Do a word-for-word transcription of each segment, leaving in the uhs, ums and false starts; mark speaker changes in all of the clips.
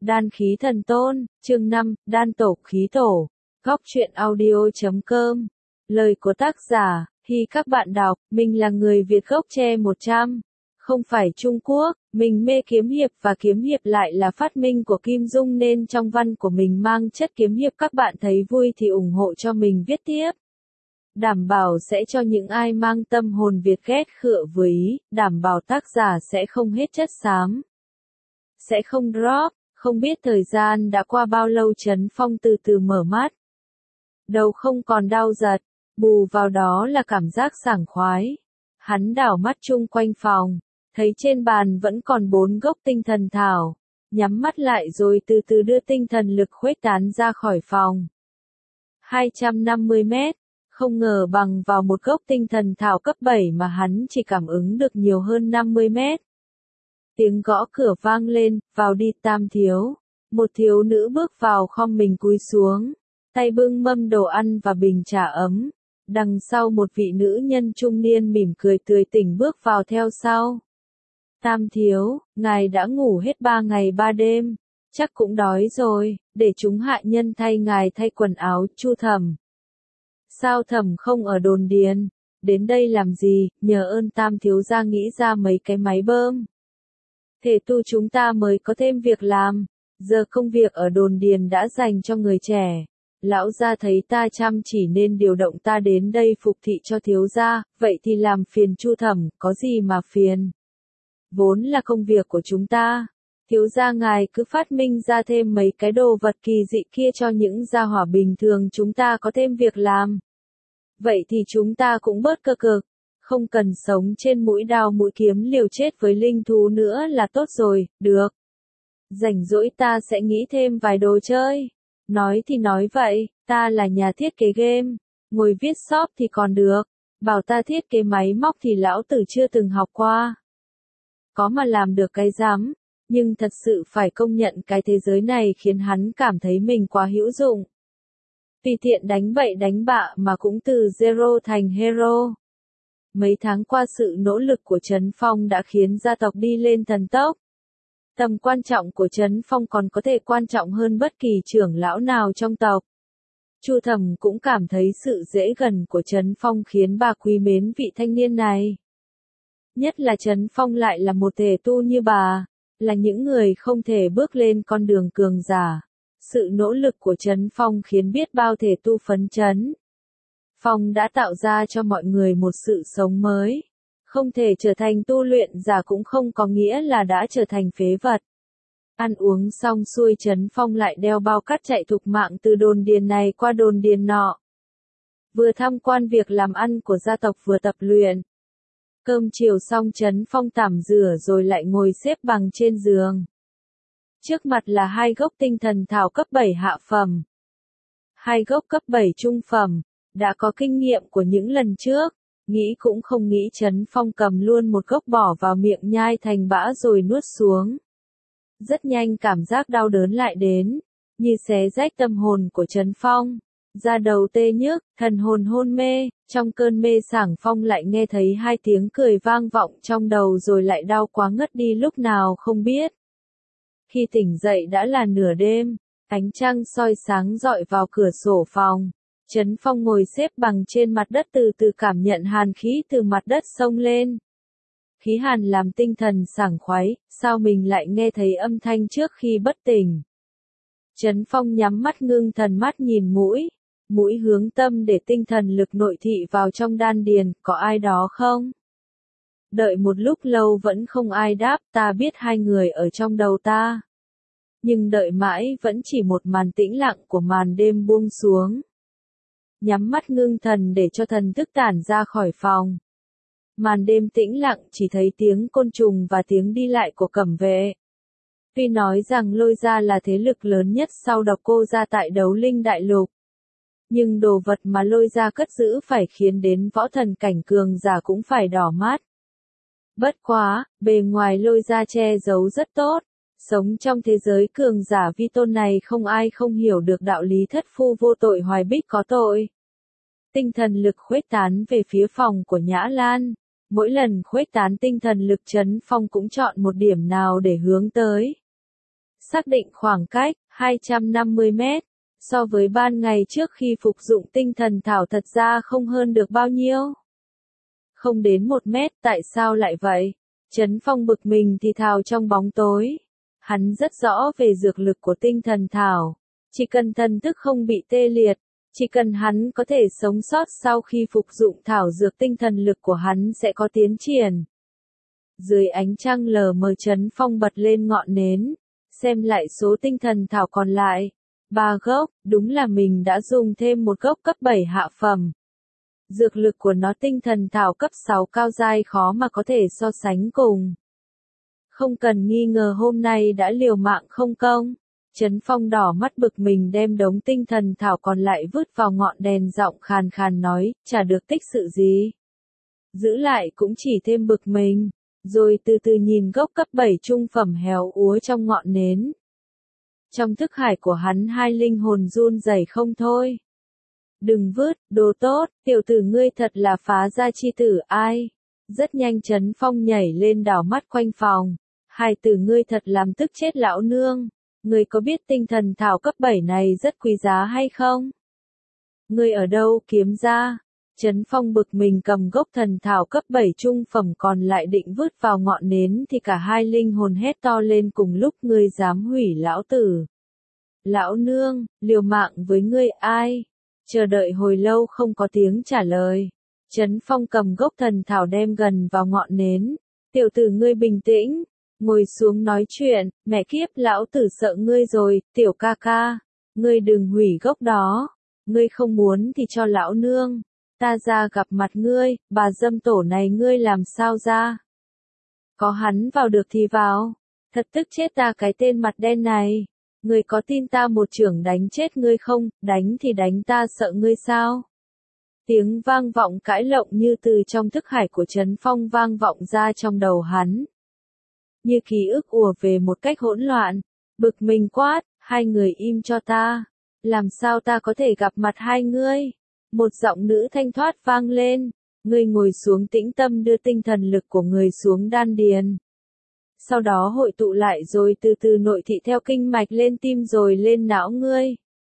Speaker 1: Đan khí thần tôn, chương năm, đan tổ khí tổ. Góc truyện audio chấm com. Lời của tác giả, khi các bạn đọc, mình là người Việt gốc Tre một trăm. Không phải Trung Quốc, mình mê kiếm hiệp và kiếm hiệp lại là phát minh của Kim Dung nên trong văn của mình mang chất kiếm hiệp, các bạn thấy vui thì ủng hộ cho mình viết tiếp. Đảm bảo sẽ cho những ai mang tâm hồn Việt ghét khựa với ý, đảm bảo tác giả sẽ không hết chất xám. Sẽ không drop, không biết thời gian đã qua bao lâu Trấn Phong từ từ mở mắt. Đầu không còn đau giật, bù vào đó là cảm giác sảng khoái. Hắn đảo mắt chung quanh phòng, thấy trên bàn vẫn còn bốn gốc tinh thần thảo, nhắm mắt lại rồi từ từ đưa tinh thần lực khuếch tán ra khỏi phòng. hai trăm năm mươi mét, không ngờ bằng vào một gốc tinh thần thảo cấp bảy mà hắn chỉ cảm ứng được nhiều hơn năm mươi mét. Tiếng gõ cửa vang lên, vào đi Tam thiếu. Một thiếu nữ bước vào khom mình cúi xuống, tay bưng mâm đồ ăn và bình trà ấm. Đằng sau một vị nữ nhân trung niên mỉm cười tươi tỉnh bước vào theo sau. Tam thiếu, ngài đã ngủ hết ba ngày ba đêm, chắc cũng đói rồi, để chúng hạ nhân thay ngài thay quần áo. Chu Thẩm. Sao Thẩm không ở đồn điền? Đến đây làm gì? Nhờ ơn Tam thiếu gia nghĩ ra mấy cái máy bơm. Thể tu chúng ta mới có thêm việc làm, giờ công việc ở đồn điền đã dành cho người trẻ. Lão gia thấy ta chăm chỉ nên điều động ta đến đây phục thị cho thiếu gia, vậy thì làm phiền Chu Thẩm, có gì mà phiền. Vốn là công việc của chúng ta, thiếu gia ngài cứ phát minh ra thêm mấy cái đồ vật kỳ dị kia cho những gia hỏa bình thường chúng ta có thêm việc làm. Vậy thì chúng ta cũng bớt cơ cực. Không cần sống trên mũi đao mũi kiếm liều chết với linh thú nữa là tốt rồi, được. Rảnh rỗi ta sẽ nghĩ thêm vài đồ chơi. Nói thì nói vậy, ta là nhà thiết kế game, ngồi viết shop thì còn được, bảo ta thiết kế máy móc thì lão tử chưa từng học qua. Có mà làm được cái rắm, nhưng thật sự phải công nhận cái thế giới này khiến hắn cảm thấy mình quá hữu dụng. Tùy tiện đánh bậy đánh bạ mà cũng từ zero thành hero. Mấy tháng qua sự nỗ lực của Trấn Phong đã khiến gia tộc đi lên thần tốc. Tầm quan trọng của Trấn Phong còn có thể quan trọng hơn bất kỳ trưởng lão nào trong tộc. Chu Thẩm cũng cảm thấy sự dễ gần của Trấn Phong khiến bà quý mến vị thanh niên này. Nhất là Trấn Phong lại là một thể tu như bà, là những người không thể bước lên con đường cường giả. Sự nỗ lực của Trấn Phong khiến biết bao thể tu phấn chấn. Phong đã tạo ra cho mọi người một sự sống mới. Không thể trở thành tu luyện giả cũng không có nghĩa là đã trở thành phế vật. Ăn uống xong xuôi Trấn Phong lại đeo bao cát chạy thục mạng từ đồn điền này qua đồn điền nọ. Vừa tham quan việc làm ăn của gia tộc vừa tập luyện. Cơm chiều xong Trấn Phong tắm rửa rồi lại ngồi xếp bằng trên giường. Trước mặt là hai gốc tinh thần thảo cấp bảy hạ phẩm. Hai gốc cấp bảy trung phẩm. Đã có kinh nghiệm của những lần trước, nghĩ cũng không nghĩ Trấn Phong cầm luôn một gốc bỏ vào miệng nhai thành bã rồi nuốt xuống. Rất nhanh cảm giác đau đớn lại đến, như xé rách tâm hồn của Trấn Phong. Da đầu tê nhức, thần hồn hôn mê, trong cơn mê sảng Phong lại nghe thấy hai tiếng cười vang vọng trong đầu rồi lại đau quá ngất đi lúc nào không biết. Khi tỉnh dậy đã là nửa đêm, ánh trăng soi sáng rọi vào cửa sổ phòng. Trấn Phong ngồi xếp bằng trên mặt đất từ từ cảm nhận hàn khí từ mặt đất xông lên. Khí hàn làm tinh thần sảng khoái, sao mình lại nghe thấy âm thanh trước khi bất tỉnh. Trấn Phong nhắm mắt ngưng thần mắt nhìn mũi, mũi hướng tâm để tinh thần lực nội thị vào trong đan điền, có ai đó không? Đợi một lúc lâu vẫn không ai đáp, ta biết hai người ở trong đầu ta. Nhưng đợi mãi vẫn chỉ một màn tĩnh lặng của màn đêm buông xuống. Nhắm mắt ngưng thần để cho thần thức tản ra khỏi phòng. Màn đêm tĩnh lặng chỉ thấy tiếng côn trùng và tiếng đi lại của cẩm vệ. Tuy nói rằng Lôi Gia là thế lực lớn nhất sau Độc Cô Gia tại Đấu Linh Đại Lục. Nhưng đồ vật mà Lôi Gia cất giữ phải khiến đến võ thần cảnh cường giả cũng phải đỏ mắt. Bất quá, bề ngoài Lôi Gia che giấu rất tốt. Sống trong thế giới cường giả vi tôn này không ai không hiểu được đạo lý thất phu vô tội hoài bích có tội. Tinh thần lực khuếch tán về phía phòng của Nhã Lan. Mỗi lần khuếch tán tinh thần lực Trấn Phong cũng chọn một điểm nào để hướng tới. xác định khoảng cách, hai trăm năm mươi mét, so với ban ngày trước khi phục dụng tinh thần thảo thật ra không hơn được bao nhiêu. Không đến một mét, tại sao lại vậy? Trấn Phong bực mình thì thào trong bóng tối. Hắn rất rõ về dược lực của tinh thần thảo. Chỉ cần thần thức không bị tê liệt, chỉ cần hắn có thể sống sót sau khi phục dụng thảo dược, tinh thần lực của hắn sẽ có tiến triển. Dưới ánh trăng lờ mờ, Trấn Phong bật lên ngọn nến, xem lại số tinh thần thảo còn lại. Ba gốc, đúng là mình đã dùng thêm một gốc cấp bảy hạ phẩm. Dược lực của nó tinh thần thảo cấp sáu cao giai khó mà có thể so sánh cùng. Không cần nghi ngờ hôm nay đã liều mạng không công. Trấn Phong đỏ mắt bực mình đem đống tinh thần thảo còn lại vứt vào ngọn đèn, giọng khàn khàn nói, chả được tích sự gì. Giữ lại cũng chỉ thêm bực mình, rồi từ từ nhìn gốc cấp bảy trung phẩm héo úa trong ngọn nến. Trong thức hải của hắn hai linh hồn run rẩy không thôi. Đừng vứt, đồ tốt, tiểu tử ngươi thật là phá gia chi tử ai. Rất nhanh Trấn Phong nhảy lên đảo mắt quanh phòng. Hai tử ngươi thật làm tức chết lão nương. Ngươi có biết tinh thần thảo cấp bảy này rất quý giá hay không? Ngươi ở đâu kiếm ra? Trấn Phong bực mình cầm gốc thần thảo cấp bảy trung phẩm còn lại định vứt vào ngọn nến thì cả hai linh hồn hét to lên cùng lúc, ngươi dám hủy lão tử. Lão nương, liều mạng với ngươi ai? Chờ đợi hồi lâu không có tiếng trả lời. Trấn Phong cầm gốc thần thảo đem gần vào ngọn nến. Tiểu tử ngươi bình tĩnh, ngồi xuống nói chuyện, mẹ kiếp lão tử sợ ngươi rồi, tiểu ca ca. Ngươi đừng hủy gốc đó, ngươi không muốn thì cho lão nương. Ta ra gặp mặt ngươi, bà dâm tổ này ngươi làm sao ra? Có hắn vào được thì vào, thật tức chết ta cái tên mặt đen này. Ngươi có tin ta một chưởng đánh chết ngươi không, đánh thì đánh ta sợ ngươi sao? Tiếng vang vọng cãi lộn như từ trong thức hải của Trấn Phong vang vọng ra trong đầu hắn. Như ký ức ùa về một cách hỗn loạn, bực mình quát, hai người im cho ta. Làm sao ta có thể gặp mặt hai ngươi? Một giọng nữ thanh thoát vang lên, ngươi ngồi xuống tĩnh tâm đưa tinh thần lực của người xuống đan điền. Sau đó hội tụ lại rồi từ từ nội thị theo kinh mạch lên tim rồi lên não ngươi.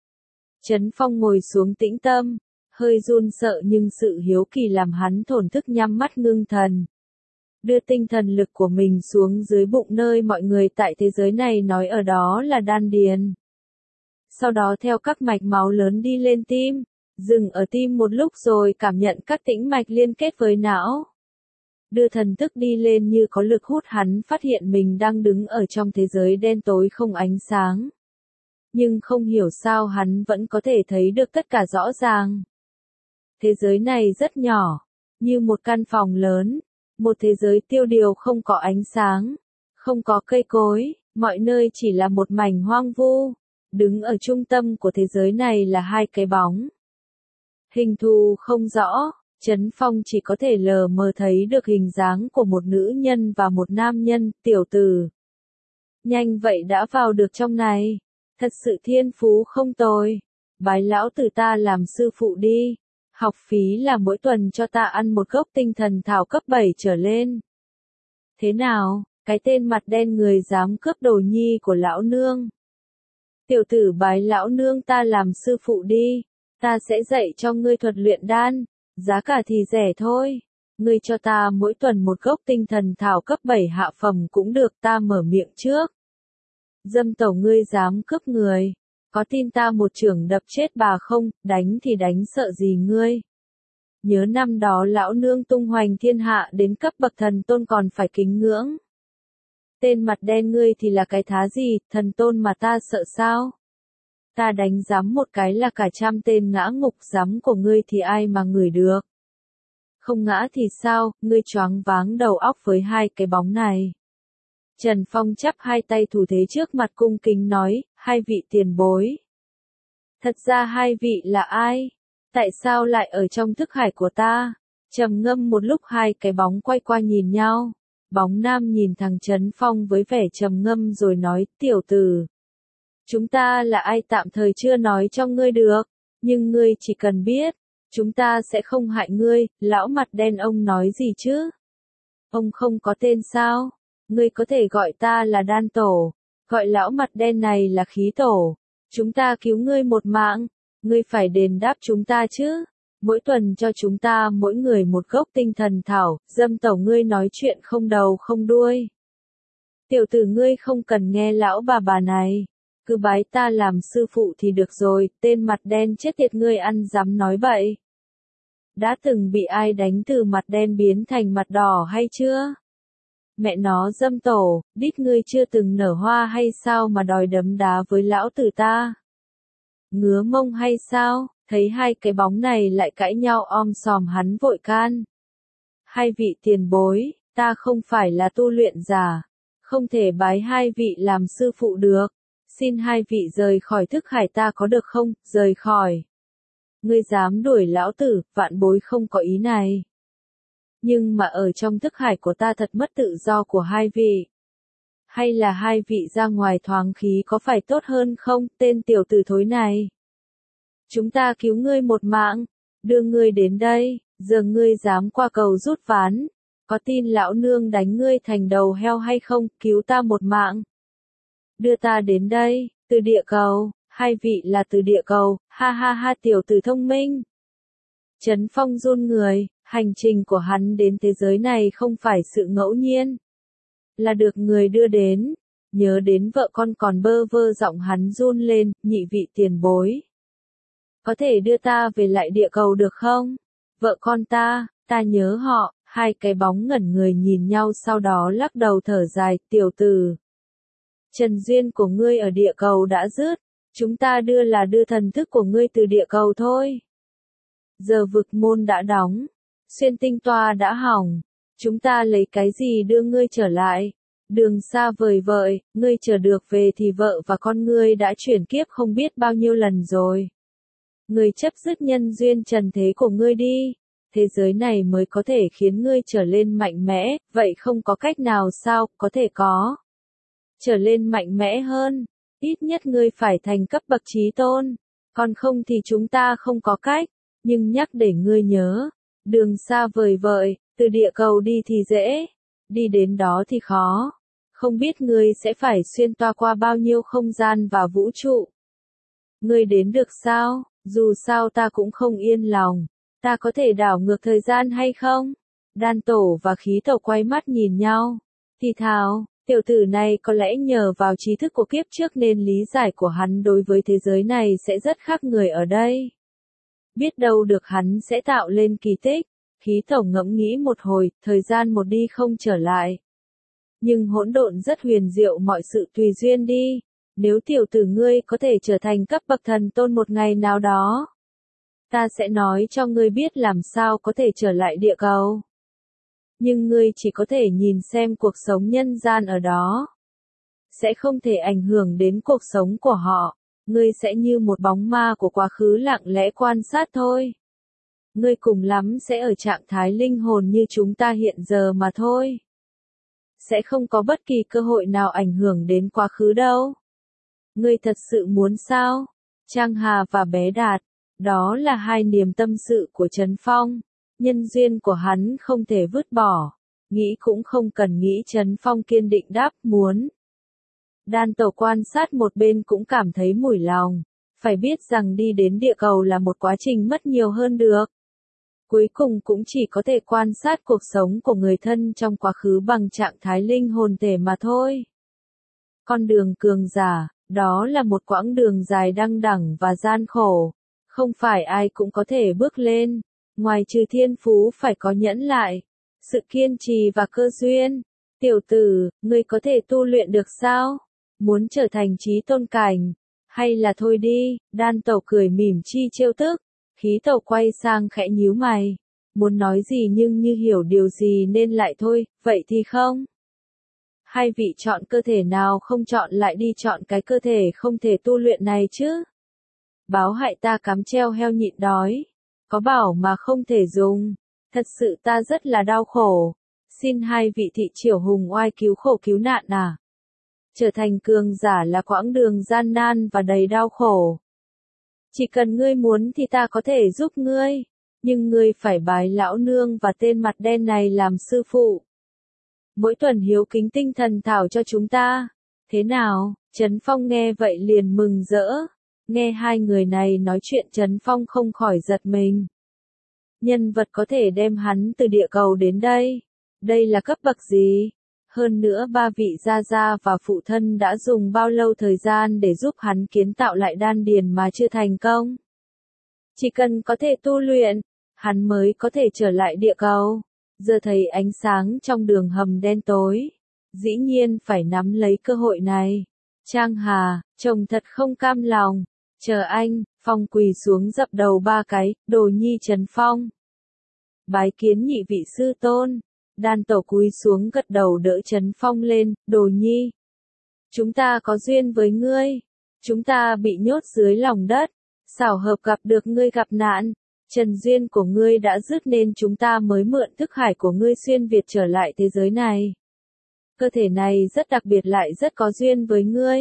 Speaker 1: Trấn Phong ngồi xuống tĩnh tâm, hơi run sợ nhưng sự hiếu kỳ làm hắn thổn thức nhắm mắt ngưng thần. Đưa tinh thần lực của mình xuống dưới bụng nơi mọi người tại thế giới này nói ở đó là đan điền. Sau đó theo các mạch máu lớn đi lên tim, dừng ở tim một lúc rồi cảm nhận các tĩnh mạch liên kết với não. Đưa thần thức đi lên như có lực hút, hắn phát hiện mình đang đứng ở trong thế giới đen tối không ánh sáng. Nhưng không hiểu sao hắn vẫn có thể thấy được tất cả rõ ràng. Thế giới này rất nhỏ, như một căn phòng lớn, một thế giới tiêu điều không có ánh sáng, không có cây cối, mọi nơi chỉ là một mảnh hoang vu. Đứng ở trung tâm của thế giới này là hai cái bóng. Hình thù không rõ. Trấn Phong chỉ có thể lờ mờ thấy được hình dáng của một nữ nhân và một nam nhân, tiểu tử. Nhanh vậy đã vào được trong này. Thật sự thiên phú không tồi. Bái lão tử ta làm sư phụ đi. Học phí là mỗi tuần cho ta ăn một gốc tinh thần thảo cấp bảy trở lên. Thế nào, cái tên mặt đen người dám cướp đồ nhi của lão nương. Tiểu tử bái lão nương ta làm sư phụ đi. Ta sẽ dạy cho ngươi thuật luyện đan. Giá cả thì rẻ thôi. Ngươi cho ta mỗi tuần một gốc tinh thần thảo cấp bảy hạ phẩm cũng được, ta mở miệng trước. Dâm tẩu ngươi dám cướp người. Có tin ta một chưởng đập chết bà không, đánh thì đánh sợ gì ngươi. Nhớ năm đó lão nương tung hoành thiên hạ đến cấp bậc thần tôn còn phải kính ngưỡng. Tên mặt đen ngươi thì là cái thá gì, thần tôn mà ta sợ sao? Ta đánh giám một cái là cả trăm tên ngã ngục giám của ngươi thì ai mà ngửi được. Không ngã thì sao, ngươi choáng váng đầu óc với hai cái bóng này. Trần Phong chắp hai tay thủ thế trước mặt cung kính nói, hai vị tiền bối. Thật ra hai vị là ai? Tại sao lại ở trong thức hải của ta? Trầm ngâm một lúc hai cái bóng quay qua nhìn nhau. Bóng nam nhìn thằng Trấn Phong với vẻ trầm ngâm rồi nói, tiểu tử. Chúng ta là ai tạm thời chưa nói cho ngươi được, nhưng ngươi chỉ cần biết, chúng ta sẽ không hại ngươi. Lão mặt đen ông nói gì chứ? Ông không có tên sao? Ngươi có thể gọi ta là Đan Tổ. Gọi lão mặt đen này là khí tổ. Chúng ta cứu ngươi một mạng, ngươi phải đền đáp chúng ta chứ. Mỗi tuần cho chúng ta mỗi người một gốc tinh thần thảo, dâm tẩu ngươi nói chuyện không đầu không đuôi. Tiểu tử ngươi không cần nghe lão bà bà này. Cứ bái ta làm sư phụ thì được rồi, tên mặt đen chết tiệt ngươi ăn dám nói bậy. Đã từng bị ai đánh từ mặt đen biến thành mặt đỏ hay chưa? Mẹ nó dâm tổ, đít ngươi chưa từng nở hoa hay sao mà đòi đấm đá với lão tử ta? Ngứa mông hay sao? Thấy hai cái bóng này lại cãi nhau om sòm hắn vội can. Hai vị tiền bối, ta không phải là tu luyện giả, không thể bái hai vị làm sư phụ được. Xin hai vị rời khỏi thức hải ta có được không, rời khỏi. Ngươi dám đuổi lão tử, vạn bối không có ý này. Nhưng mà ở trong thức hải của ta thật mất tự do của hai vị. Hay là hai vị ra ngoài thoáng khí có phải tốt hơn không, tên tiểu tử thối này. Chúng ta cứu ngươi một mạng, đưa ngươi đến đây, giờ ngươi dám qua cầu rút ván. Có tin lão nương đánh ngươi thành đầu heo hay không, cứu ta một mạng. Đưa ta đến đây, từ địa cầu, hai vị là từ địa cầu, ha ha ha tiểu tử thông minh. Trấn Phong run người, hành trình của hắn đến thế giới này không phải sự ngẫu nhiên. Là được người đưa đến, nhớ đến vợ con còn bơ vơ giọng hắn run lên, nhị vị tiền bối. Có thể đưa ta về lại địa cầu được không? Vợ con ta, ta nhớ họ, hai cái bóng ngẩn người nhìn nhau sau đó lắc đầu thở dài, tiểu tử. Trần duyên của ngươi ở địa cầu đã dứt, chúng ta đưa là đưa thần thức của ngươi từ địa cầu thôi. Giờ vực môn đã đóng, xuyên tinh toa đã hỏng, chúng ta lấy cái gì đưa ngươi trở lại? Đường xa vời vợi, ngươi chờ được về thì vợ và con ngươi đã chuyển kiếp không biết bao nhiêu lần rồi. Ngươi chấp dứt nhân duyên trần thế của ngươi đi, thế giới này mới có thể khiến ngươi trở lên mạnh mẽ, vậy không có cách nào sao, có thể có. Trở lên mạnh mẽ hơn, ít nhất ngươi phải thành cấp bậc trí tôn, còn không thì chúng ta không có cách, nhưng nhắc để ngươi nhớ, đường xa vời vợi, từ địa cầu đi thì dễ, đi đến đó thì khó, không biết ngươi sẽ phải xuyên toa qua bao nhiêu không gian và vũ trụ. Ngươi đến được sao, dù sao ta cũng không yên lòng, ta có thể đảo ngược thời gian hay không? Đan tổ và khí tổ quay mắt nhìn nhau, thì thào. Tiểu tử này có lẽ nhờ vào trí thức của kiếp trước nên lý giải của hắn đối với thế giới này sẽ rất khác người ở đây. Biết đâu được hắn sẽ tạo lên kỳ tích. Khí tổng ngẫm nghĩ một hồi, thời gian một đi không trở lại. Nhưng hỗn độn rất huyền diệu mọi sự tùy duyên đi. Nếu tiểu tử ngươi có thể trở thành cấp bậc thần tôn một ngày nào đó, ta sẽ nói cho ngươi biết làm sao có thể trở lại địa cầu. Nhưng ngươi chỉ có thể nhìn xem cuộc sống nhân gian ở đó. Sẽ không thể ảnh hưởng đến cuộc sống của họ. Ngươi sẽ như một bóng ma của quá khứ lặng lẽ quan sát thôi. Ngươi cùng lắm sẽ ở trạng thái linh hồn như chúng ta hiện giờ mà thôi. Sẽ không có bất kỳ cơ hội nào ảnh hưởng đến quá khứ đâu. Ngươi thật sự muốn sao? Trang Hà và Bé Đạt. Đó là hai niềm tâm sự của Trấn Phong. Nhân duyên của hắn không thể vứt bỏ. Nghĩ cũng không cần nghĩ Trấn Phong kiên định đáp muốn. Đan tổ quan sát một bên cũng cảm thấy mủi lòng. Phải biết rằng đi đến địa cầu là một quá trình mất nhiều hơn được. Cuối cùng cũng chỉ có thể quan sát cuộc sống của người thân trong quá khứ bằng trạng thái linh hồn thể mà thôi. Con đường cường giả, đó là một quãng đường dài đăng đẳng và gian khổ. Không phải ai cũng có thể bước lên. Ngoài trừ thiên phú phải có nhẫn lại, sự kiên trì và cơ duyên. Tiểu tử, ngươi có thể tu luyện được sao? Muốn trở thành trí tôn cảnh? Hay là thôi đi, đan tẩu cười mỉm chi trêu tức. Khí tẩu quay sang khẽ nhíu mày. Muốn nói gì nhưng như hiểu điều gì nên lại thôi, vậy thì không. Hai vị chọn cơ thể nào không chọn lại đi chọn cái cơ thể không thể tu luyện này chứ. Báo hại ta cắm treo heo nhịn đói. Có bảo mà không thể dùng. Thật sự ta rất là đau khổ. Xin hai vị thị triều hùng oai cứu khổ cứu nạn à. Trở thành cường giả là quãng đường gian nan và đầy đau khổ. Chỉ cần ngươi muốn thì ta có thể giúp ngươi. Nhưng ngươi phải bái lão nương và tên mặt đen này làm sư phụ. Mỗi tuần hiếu kính tinh thần thảo cho chúng ta. Thế nào? Trấn Phong nghe vậy liền mừng rỡ. Nghe hai người này nói chuyện Trấn Phong không khỏi giật mình. Nhân vật có thể đem hắn từ địa cầu đến đây. Đây là cấp bậc gì? Hơn nữa ba vị gia gia và phụ thân đã dùng bao lâu thời gian để giúp hắn kiến tạo lại đan điền mà chưa thành công? Chỉ cần có thể tu luyện, hắn mới có thể trở lại địa cầu. Giờ thấy ánh sáng trong đường hầm đen tối, dĩ nhiên phải nắm lấy cơ hội này. Trang Hà, chồng thật không cam lòng. Chờ anh, Phong quỳ xuống dập đầu ba cái, Đồ Nhi Trấn Phong. Bái kiến nhị vị sư tôn. Đan tổ cúi xuống gật đầu đỡ Trấn Phong lên, Đồ Nhi. Chúng ta có duyên với ngươi. Chúng ta bị nhốt dưới lòng đất. Xảo hợp gặp được ngươi gặp nạn. Trần duyên của ngươi đã dứt nên chúng ta mới mượn thức hải của ngươi xuyên Việt trở lại thế giới này. Cơ thể này rất đặc biệt lại rất có duyên với ngươi.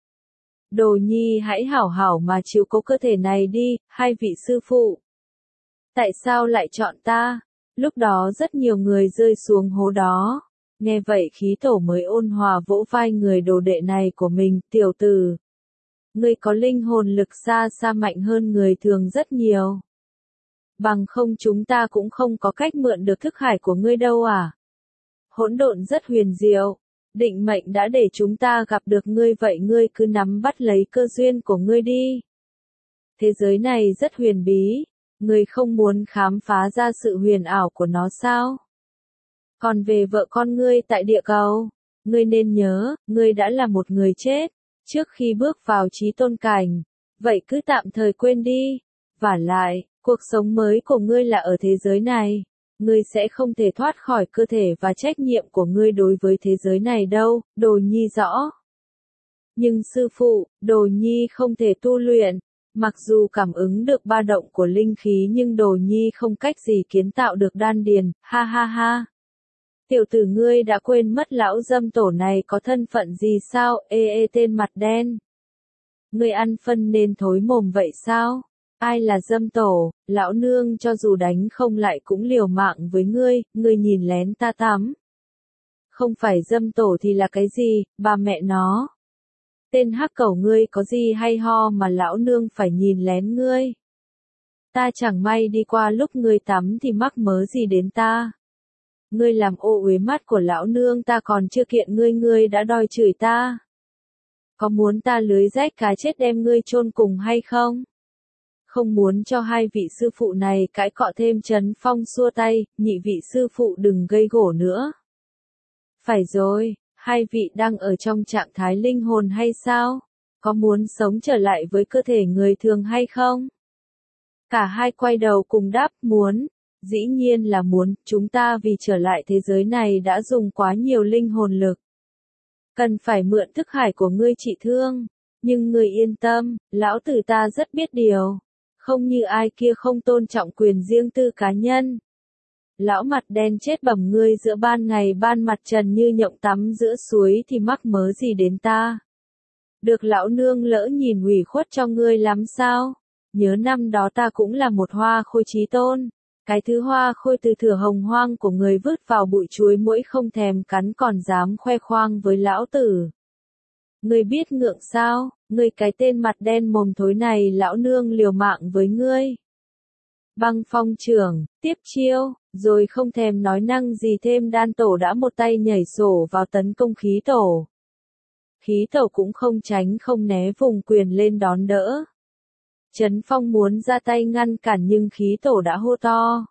Speaker 1: Đồ Nhi hãy hảo hảo mà chiếu cố cơ thể này đi, hai vị sư phụ. Tại sao lại chọn ta? Lúc đó rất nhiều người rơi xuống hố đó. Nghe vậy khí tổ mới ôn hòa vỗ vai người đồ đệ này của mình, tiểu tử. Ngươi có linh hồn lực xa xa mạnh hơn người thường rất nhiều. Bằng không chúng ta cũng không có cách mượn được thức hải của ngươi đâu à. Hỗn độn rất huyền diệu. Định mệnh đã để chúng ta gặp được ngươi vậy ngươi cứ nắm bắt lấy cơ duyên của ngươi đi. Thế giới này rất huyền bí. Ngươi không muốn khám phá ra sự huyền ảo của nó sao? Còn về vợ con ngươi tại địa cầu, ngươi nên nhớ, ngươi đã là một người chết, trước khi bước vào chí tôn cảnh, vậy cứ tạm thời quên đi. Vả lại, cuộc sống mới của ngươi là ở thế giới này, ngươi sẽ không thể thoát khỏi cơ thể và trách nhiệm của ngươi đối với thế giới này đâu, Đồ Nhi rõ. Nhưng sư phụ, Đồ Nhi không thể tu luyện. Mặc dù cảm ứng được ba động của linh khí nhưng Đồ Nhi không cách gì kiến tạo được đan điền, ha ha ha. Tiểu tử ngươi đã quên mất lão dâm tổ này có thân phận gì sao, ê ê tên mặt đen. Ngươi ăn phân nên thối mồm vậy sao? Ai là dâm tổ, lão nương cho dù đánh không lại cũng liều mạng với ngươi, ngươi nhìn lén ta tắm. Không phải dâm tổ thì là cái gì, bà mẹ nó. Tên hắc cẩu ngươi có gì hay ho mà lão nương phải nhìn lén ngươi. Ta chẳng may đi qua lúc ngươi tắm thì mắc mớ gì đến ta. Ngươi làm ô uế mắt của lão nương ta còn chưa kiện ngươi ngươi đã đòi chửi ta. Có muốn ta lưới rách cá chết đem ngươi chôn cùng hay không? Không muốn cho hai vị sư phụ này cãi cọ thêm Trấn Phong xua tay, nhị vị sư phụ đừng gây gổ nữa. Phải rồi. Hai vị đang ở trong trạng thái linh hồn hay sao? Có muốn sống trở lại với cơ thể người thường hay không? Cả hai quay đầu cùng đáp muốn. Dĩ nhiên là muốn, chúng ta vì trở lại thế giới này đã dùng quá nhiều linh hồn lực. Cần phải mượn thức hải của ngươi trị thương. Nhưng ngươi yên tâm, lão tử ta rất biết điều. Không như ai kia không tôn trọng quyền riêng tư cá nhân. Lão mặt đen chết bẩm ngươi giữa ban ngày ban mặt trần như nhộng tắm giữa suối thì mắc mớ gì đến ta. Được lão nương lỡ nhìn ủy khuất cho ngươi lắm sao? Nhớ năm đó ta cũng là một hoa khôi chí tôn. Cái thứ hoa khôi từ thửa hồng hoang của người vứt vào bụi chuối mũi không thèm cắn còn dám khoe khoang với lão tử. Ngươi biết ngượng sao? Ngươi cái tên mặt đen mồm thối này lão nương liều mạng với ngươi. Băng phong trưởng, tiếp chiêu, rồi không thèm nói năng gì thêm đan tổ đã một tay nhảy sổ vào tấn công khí tổ. Khí tổ cũng không tránh không né vùng quyền lên đón đỡ. Trấn Phong muốn ra tay ngăn cản nhưng khí tổ đã hô to.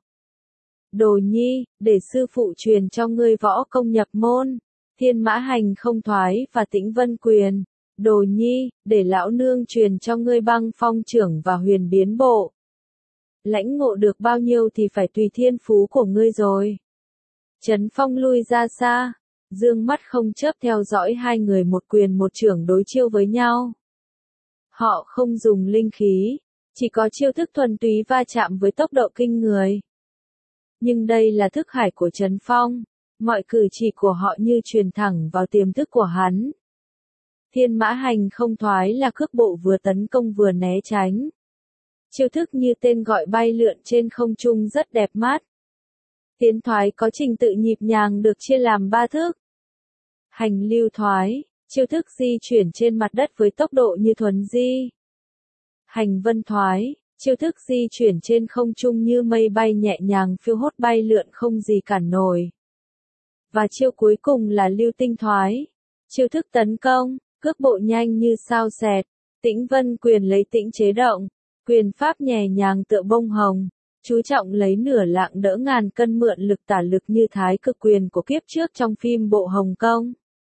Speaker 1: Đồ Nhi, để sư phụ truyền cho ngươi võ công nhập môn, thiên mã hành không thoái và tĩnh vân quyền. Đồ Nhi, để lão nương truyền cho ngươi băng phong trưởng và huyền biến bộ. Lãnh ngộ được bao nhiêu thì phải tùy thiên phú của ngươi rồi. Trấn Phong lui ra xa, dương mắt không chớp theo dõi hai người một quyền một chưởng đối chiêu với nhau. Họ không dùng linh khí, chỉ có chiêu thức thuần túy va chạm với tốc độ kinh người. Nhưng đây là thức hải của Trấn Phong, mọi cử chỉ của họ như truyền thẳng vào tiềm thức của hắn. Thiên mã hành không thoái là cước bộ vừa tấn công vừa né tránh. Chiêu thức như tên gọi bay lượn trên không trung rất đẹp mắt. Tiến thoái có trình tự nhịp nhàng được chia làm ba thức. Hành lưu thoái, chiêu thức di chuyển trên mặt đất với tốc độ như thuấn di. Hành vân thoái, chiêu thức di chuyển trên không trung như mây bay nhẹ nhàng phiêu hốt bay lượn không gì cản nổi. Và chiêu cuối cùng là lưu tinh thoái, chiêu thức tấn công, cước bộ nhanh như sao xẹt, Tĩnh Vân quyền lấy tĩnh chế động, quyền pháp nhẹ nhàng tựa bông hồng, chú trọng lấy nửa lạng đỡ ngàn cân mượn lực tả lực như thái cực quyền của kiếp trước trong phim bộ Hồng Kông.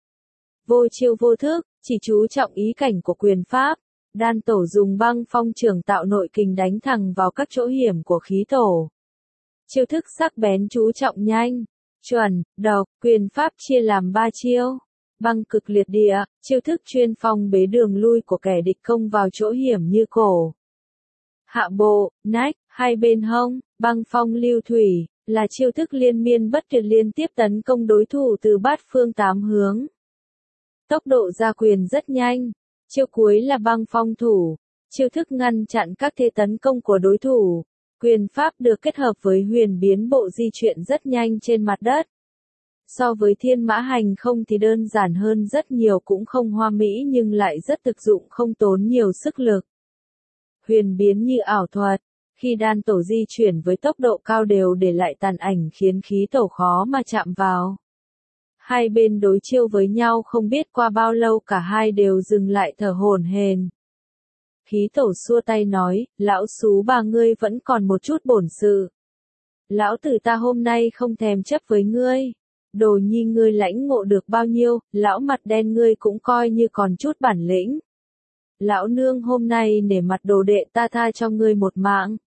Speaker 1: Vô chiêu vô thức, chỉ chú trọng ý cảnh của quyền pháp, đan tổ dùng băng phong trưởng tạo nội kình đánh thẳng vào các chỗ hiểm của khí tổ. Chiêu thức sắc bén chú trọng nhanh, chuẩn, độc, quyền pháp chia làm ba chiêu. Băng cực liệt địa, chiêu thức chuyên phong bế đường lui của kẻ địch công vào chỗ hiểm như cổ, hạ bộ, nách, hai bên hông. Băng phong lưu thủy, là chiêu thức liên miên bất tuyệt liên tiếp tấn công đối thủ từ bát phương tám hướng. Tốc độ ra quyền rất nhanh. Chiêu cuối là băng phong thủ, chiêu thức ngăn chặn các thế tấn công của đối thủ. Quyền pháp được kết hợp với huyền biến bộ di chuyển rất nhanh trên mặt đất. So với thiên mã hành không thì đơn giản hơn rất nhiều, cũng không hoa mỹ nhưng lại rất thực dụng, không tốn nhiều sức lực. Huyền biến như ảo thuật, khi đan tổ di chuyển với tốc độ cao đều để lại tàn ảnh khiến khí tổ khó mà chạm vào. Hai bên đối chiêu với nhau không biết qua bao lâu cả hai đều dừng lại thở hổn hển. Khí tổ xua tay nói, lão xú bà ngươi vẫn còn một chút bổn sự. Lão tử ta hôm nay không thèm chấp với ngươi. Đồ nhi ngươi lãnh ngộ được bao nhiêu, lão mặt đen ngươi cũng coi như còn chút bản lĩnh. Lão nương hôm nay nể mặt đồ đệ ta tha cho ngươi một mạng.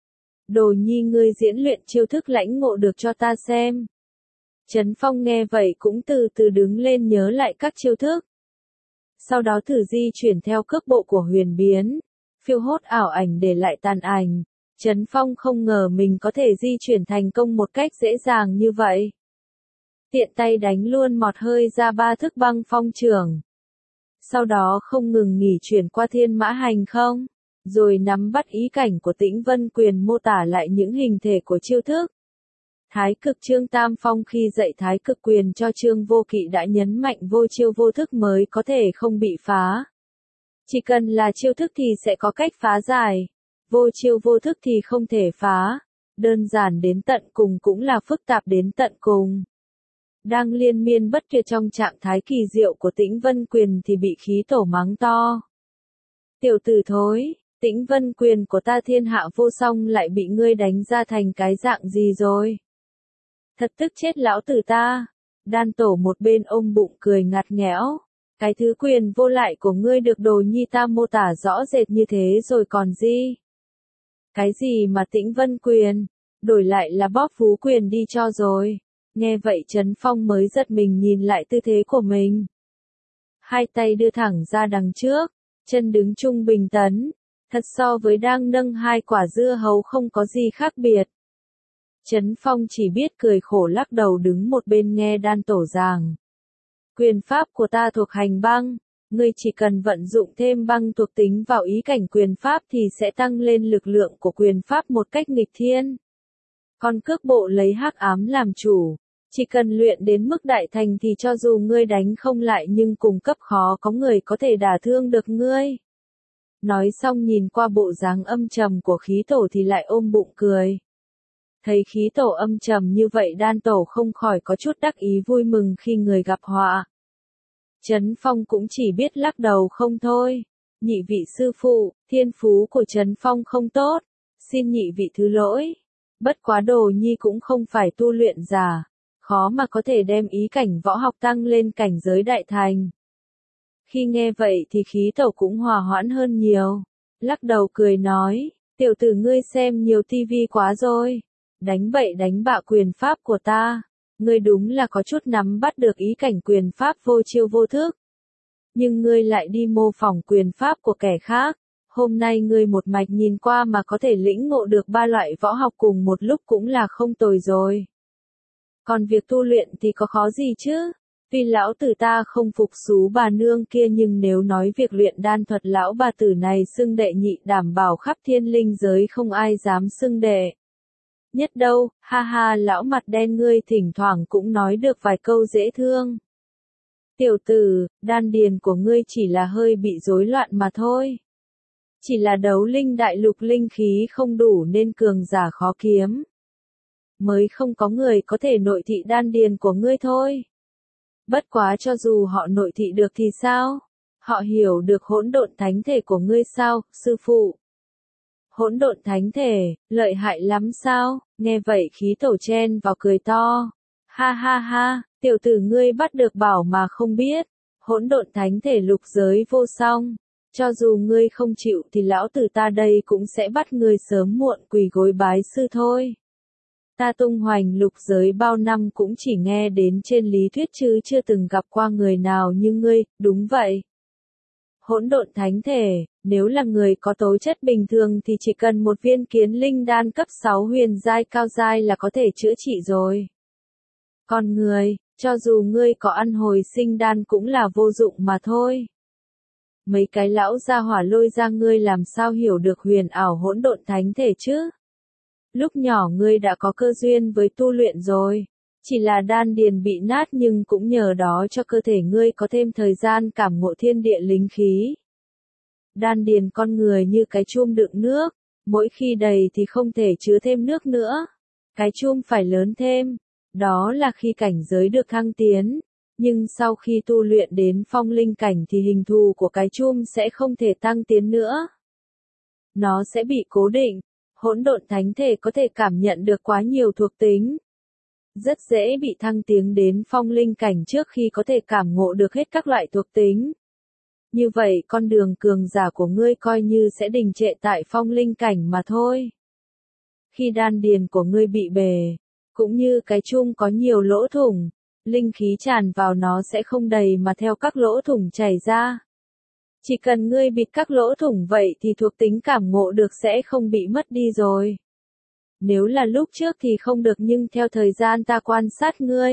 Speaker 1: Đồ nhi ngươi diễn luyện chiêu thức lãnh ngộ được cho ta xem. Trấn Phong nghe vậy cũng từ từ đứng lên nhớ lại các chiêu thức. Sau đó thử di chuyển theo cước bộ của huyền biến, phiêu hốt ảo ảnh để lại tàn ảnh. Trấn Phong không ngờ mình có thể di chuyển thành công một cách dễ dàng như vậy. Tiện tay đánh luôn mọt hơi ra ba thức băng phong trưởng. Sau đó không ngừng nghỉ chuyển qua thiên mã hành không, rồi nắm bắt ý cảnh của Tĩnh Vân quyền mô tả lại những hình thể của chiêu thức. Thái cực Trương Tam Phong khi dạy thái cực quyền cho Trương Vô Kỵ đã nhấn mạnh vô chiêu vô thức mới có thể không bị phá. Chỉ cần là chiêu thức thì sẽ có cách phá giải, vô chiêu vô thức thì không thể phá. Đơn giản đến tận cùng cũng là phức tạp đến tận cùng. Đang liên miên bất tuyệt trong trạng thái kỳ diệu của Tĩnh Vân quyền thì bị khí tổ mắng to. Tiểu tử thối, Tĩnh Vân quyền của ta thiên hạ vô song lại bị ngươi đánh ra thành cái dạng gì rồi? Thật tức chết lão tử ta. Đan tổ một bên ôm bụng cười ngặt nghẽo. Cái thứ quyền vô lại của ngươi được đồ nhi ta mô tả rõ rệt như thế rồi còn gì? Cái gì mà Tĩnh Vân quyền, đổi lại là bóp phú quyền đi cho rồi. Nghe vậy Trấn Phong mới giật mình nhìn lại tư thế của mình. Hai tay đưa thẳng ra đằng trước, chân đứng trung bình tấn. Thật so với đang nâng hai quả dưa hấu không có gì khác biệt. Trấn Phong chỉ biết cười khổ lắc đầu đứng một bên nghe đan tổ giảng. Quyền pháp của ta thuộc hành băng, ngươi chỉ cần vận dụng thêm băng thuộc tính vào ý cảnh quyền pháp thì sẽ tăng lên lực lượng của quyền pháp một cách nghịch thiên. Còn cước bộ lấy hắc ám làm chủ, chỉ cần luyện đến mức đại thành thì cho dù ngươi đánh không lại nhưng cùng cấp khó có người có thể đả thương được ngươi. Nói xong nhìn qua bộ dáng âm trầm của khí tổ thì lại ôm bụng cười. Thấy khí tổ âm trầm như vậy đan tổ không khỏi có chút đắc ý vui mừng khi người gặp họa. Trấn Phong cũng chỉ biết lắc đầu không thôi. Nhị vị sư phụ, thiên phú của Trấn Phong không tốt, xin nhị vị thứ lỗi. Bất quá đồ nhi cũng không phải tu luyện giả, khó mà có thể đem ý cảnh võ học tăng lên cảnh giới đại thành. Khi nghe vậy thì khí tổ cũng hòa hoãn hơn nhiều, lắc đầu cười nói, tiểu tử ngươi xem nhiều tivi quá rồi, đánh bậy đánh bạ quyền pháp của ta, ngươi đúng là có chút nắm bắt được ý cảnh quyền pháp vô chiêu vô thức. Nhưng ngươi lại đi mô phỏng quyền pháp của kẻ khác, hôm nay ngươi một mạch nhìn qua mà có thể lĩnh ngộ được ba loại võ học cùng một lúc cũng là không tồi rồi. Còn việc tu luyện thì có khó gì chứ? Tuy lão tử ta không phục xú bà nương kia nhưng nếu nói việc luyện đan thuật lão bà tử này xưng đệ nhị đảm bảo khắp thiên linh giới không ai dám xưng đệ nhất đâu, ha ha lão mặt đen ngươi thỉnh thoảng cũng nói được vài câu dễ thương. Tiểu tử, đan điền của ngươi chỉ là hơi bị rối loạn mà thôi. Chỉ là đấu linh đại lục linh khí không đủ nên cường giả khó kiếm. Mới không có người có thể nội thị đan điền của ngươi thôi. Bất quá cho dù họ nội thị được thì sao? Họ hiểu được hỗn độn thánh thể của ngươi sao, sư phụ? Hỗn độn thánh thể, lợi hại lắm sao? Nghe vậy khí tổ chen vào cười to. Ha ha ha, tiểu tử ngươi bắt được bảo mà không biết. Hỗn độn thánh thể lục giới vô song. Cho dù ngươi không chịu thì lão tử ta đây cũng sẽ bắt ngươi sớm muộn quỳ gối bái sư thôi. Ta tung hoành lục giới bao năm cũng chỉ nghe đến trên lý thuyết chứ chưa từng gặp qua người nào như ngươi, đúng vậy. Hỗn độn thánh thể, nếu là người có tố chất bình thường thì chỉ cần một viên kiến linh đan cấp sáu huyền giai cao giai là có thể chữa trị rồi. Còn người, cho dù ngươi có ăn hồi sinh đan cũng là vô dụng mà thôi. Mấy cái lão gia hỏa lôi ra ngươi làm sao hiểu được huyền ảo hỗn độn thánh thể chứ? Lúc nhỏ ngươi đã có cơ duyên với tu luyện rồi. Chỉ là đan điền bị nát nhưng cũng nhờ đó cho cơ thể ngươi có thêm thời gian cảm ngộ thiên địa linh khí. Đan điền con người như cái chum đựng nước, mỗi khi đầy thì không thể chứa thêm nước nữa. Cái chum phải lớn thêm, đó là khi cảnh giới được thăng tiến. Nhưng sau khi tu luyện đến phong linh cảnh thì hình thù của cái chum sẽ không thể tăng tiến nữa. Nó sẽ bị cố định. Hỗn độn thánh thể có thể cảm nhận được quá nhiều thuộc tính. Rất dễ bị thăng tiến đến phong linh cảnh trước khi có thể cảm ngộ được hết các loại thuộc tính. Như vậy con đường cường giả của ngươi coi như sẽ đình trệ tại phong linh cảnh mà thôi. Khi đan điền của ngươi bị bể, cũng như cái chum có nhiều lỗ thủng, linh khí tràn vào nó sẽ không đầy mà theo các lỗ thủng chảy ra. Chỉ cần ngươi bịt các lỗ thủng vậy thì thuộc tính cảm ngộ được sẽ không bị mất đi rồi. Nếu là lúc trước thì không được nhưng theo thời gian ta quan sát ngươi.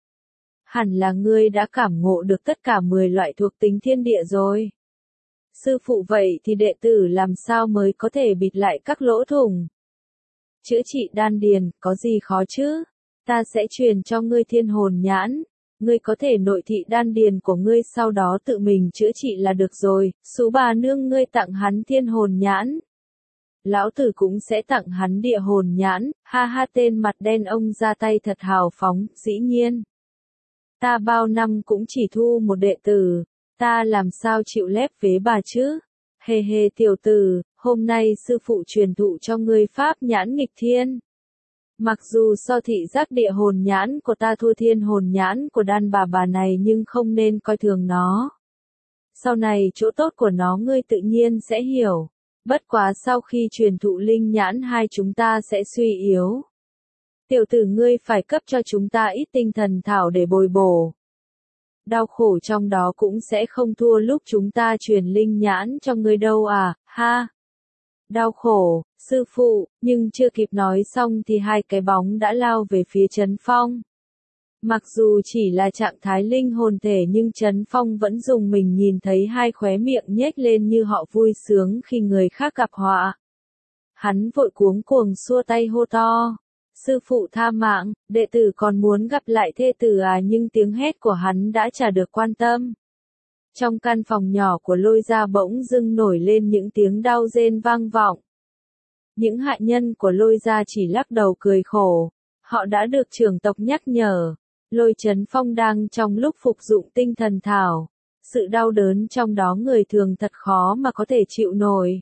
Speaker 1: Hẳn là ngươi đã cảm ngộ được tất cả mười loại thuộc tính thiên địa rồi. Sư phụ vậy thì đệ tử làm sao mới có thể bịt lại các lỗ thủng? Chữa trị đan điền, có gì khó chứ? Ta sẽ truyền cho ngươi thiên hồn nhãn. Ngươi có thể nội thị đan điền của ngươi sau đó tự mình chữa trị là được rồi. Sú bà nương ngươi tặng hắn thiên hồn nhãn. Lão tử cũng sẽ tặng hắn địa hồn nhãn. Ha ha, tên mặt đen ông ra tay thật hào phóng, dĩ nhiên. Ta bao năm cũng chỉ thu một đệ tử. Ta làm sao chịu lép vế bà chứ? Hề hề tiểu tử, hôm nay sư phụ truyền thụ cho ngươi pháp nhãn nghịch thiên. Mặc dù so thị giác địa hồn nhãn của ta thua thiên hồn nhãn của đàn bà bà này nhưng không nên coi thường nó. Sau này chỗ tốt của nó ngươi tự nhiên sẽ hiểu. Bất quá sau khi truyền thụ linh nhãn hai chúng ta sẽ suy yếu. Tiểu tử ngươi phải cấp cho chúng ta ít tinh thần thảo để bồi bổ. Đau khổ trong đó cũng sẽ không thua lúc chúng ta truyền linh nhãn cho ngươi đâu à, ha. Đau khổ, sư phụ, nhưng chưa kịp nói xong thì hai cái bóng đã lao về phía Trấn Phong. Mặc dù chỉ là trạng thái linh hồn thể nhưng Trấn Phong vẫn dùng mình nhìn thấy hai khóe miệng nhếch lên như họ vui sướng khi người khác gặp họa. Hắn vội cuống cuồng xua tay hô to. Sư phụ tha mạng, đệ tử còn muốn gặp lại thê tử à, nhưng tiếng hét của hắn đã chả được quan tâm. Trong căn phòng nhỏ của Lôi Gia bỗng dưng nổi lên những tiếng đau rên vang vọng. Những hạ nhân của Lôi Gia chỉ lắc đầu cười khổ. Họ đã được trưởng tộc nhắc nhở. Lôi Trấn Phong đang trong lúc phục dụng tinh thần thảo. Sự đau đớn trong đó người thường thật khó mà có thể chịu nổi.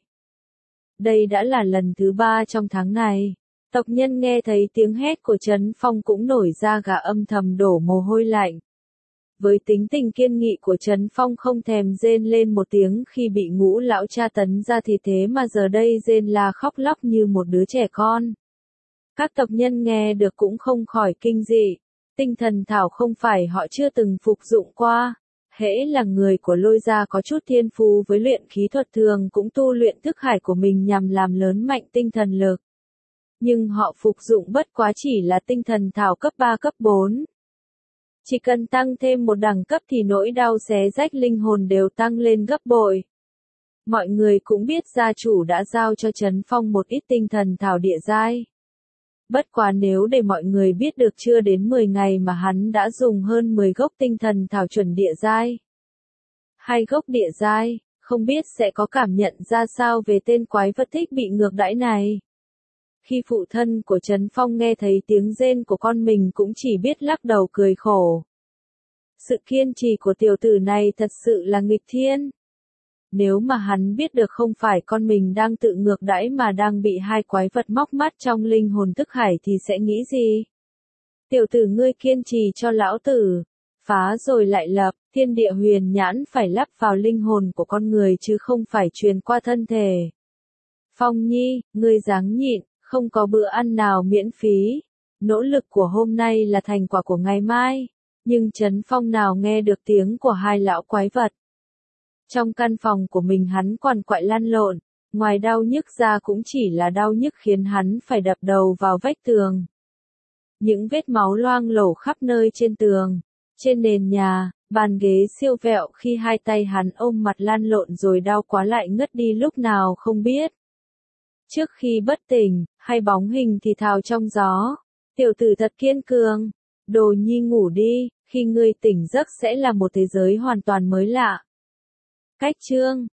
Speaker 1: Đây đã là lần thứ ba trong tháng này. Tộc nhân nghe thấy tiếng hét của Trấn Phong cũng nổi da gà âm thầm đổ mồ hôi lạnh. Với tính tình kiên nghị của Trấn Phong không thèm rên lên một tiếng khi bị Ngũ lão tra tấn ra thì thế mà giờ đây rên la khóc lóc như một đứa trẻ con. Các tộc nhân nghe được cũng không khỏi kinh dị. Tinh thần thảo không phải họ chưa từng phục dụng qua. Hễ là người của Lôi Gia có chút thiên phú với luyện khí thuật thường cũng tu luyện thức hải của mình nhằm làm lớn mạnh tinh thần lực. Nhưng họ phục dụng bất quá chỉ là tinh thần thảo cấp ba cấp bốn. Chỉ cần tăng thêm một đẳng cấp thì nỗi đau xé rách linh hồn đều tăng lên gấp bội. Mọi người cũng biết gia chủ đã giao cho Trấn Phong một ít tinh thần thảo địa giai. Bất quá nếu để mọi người biết được chưa đến mười ngày mà hắn đã dùng hơn mười gốc tinh thần thảo chuẩn địa giai. Hai gốc địa giai, không biết sẽ có cảm nhận ra sao về tên quái vật thích bị ngược đãi này. Khi phụ thân của Trấn Phong nghe thấy tiếng rên của con mình cũng chỉ biết lắc đầu cười khổ. Sự kiên trì của tiểu tử này thật sự là nghịch thiên. Nếu mà hắn biết được không phải con mình đang tự ngược đãi mà đang bị hai quái vật móc mắt trong linh hồn thức hải thì sẽ nghĩ gì? Tiểu tử ngươi kiên trì cho lão tử. Phá rồi lại lập, thiên địa huyền nhãn phải lắp vào linh hồn của con người chứ không phải truyền qua thân thể. Phong Nhi, ngươi ráng nhịn, không có bữa ăn nào miễn phí. Nỗ lực của hôm nay là thành quả của ngày mai. Nhưng Trấn Phong nào nghe được tiếng của hai lão quái vật. Trong căn phòng của mình hắn quằn quại lăn lộn, ngoài đau nhức ra cũng chỉ là đau nhức khiến hắn phải đập đầu vào vách tường. Những vết máu loang lổ khắp nơi trên tường, trên nền nhà, bàn ghế siêu vẹo khi hai tay hắn ôm mặt lăn lộn rồi đau quá lại ngất đi lúc nào không biết. Trước khi bất tỉnh, hai bóng hình thì thào trong gió, tiểu tử thật kiên cường, Đồ Nhi ngủ đi, khi ngươi tỉnh giấc sẽ là một thế giới hoàn toàn mới lạ. Cách chương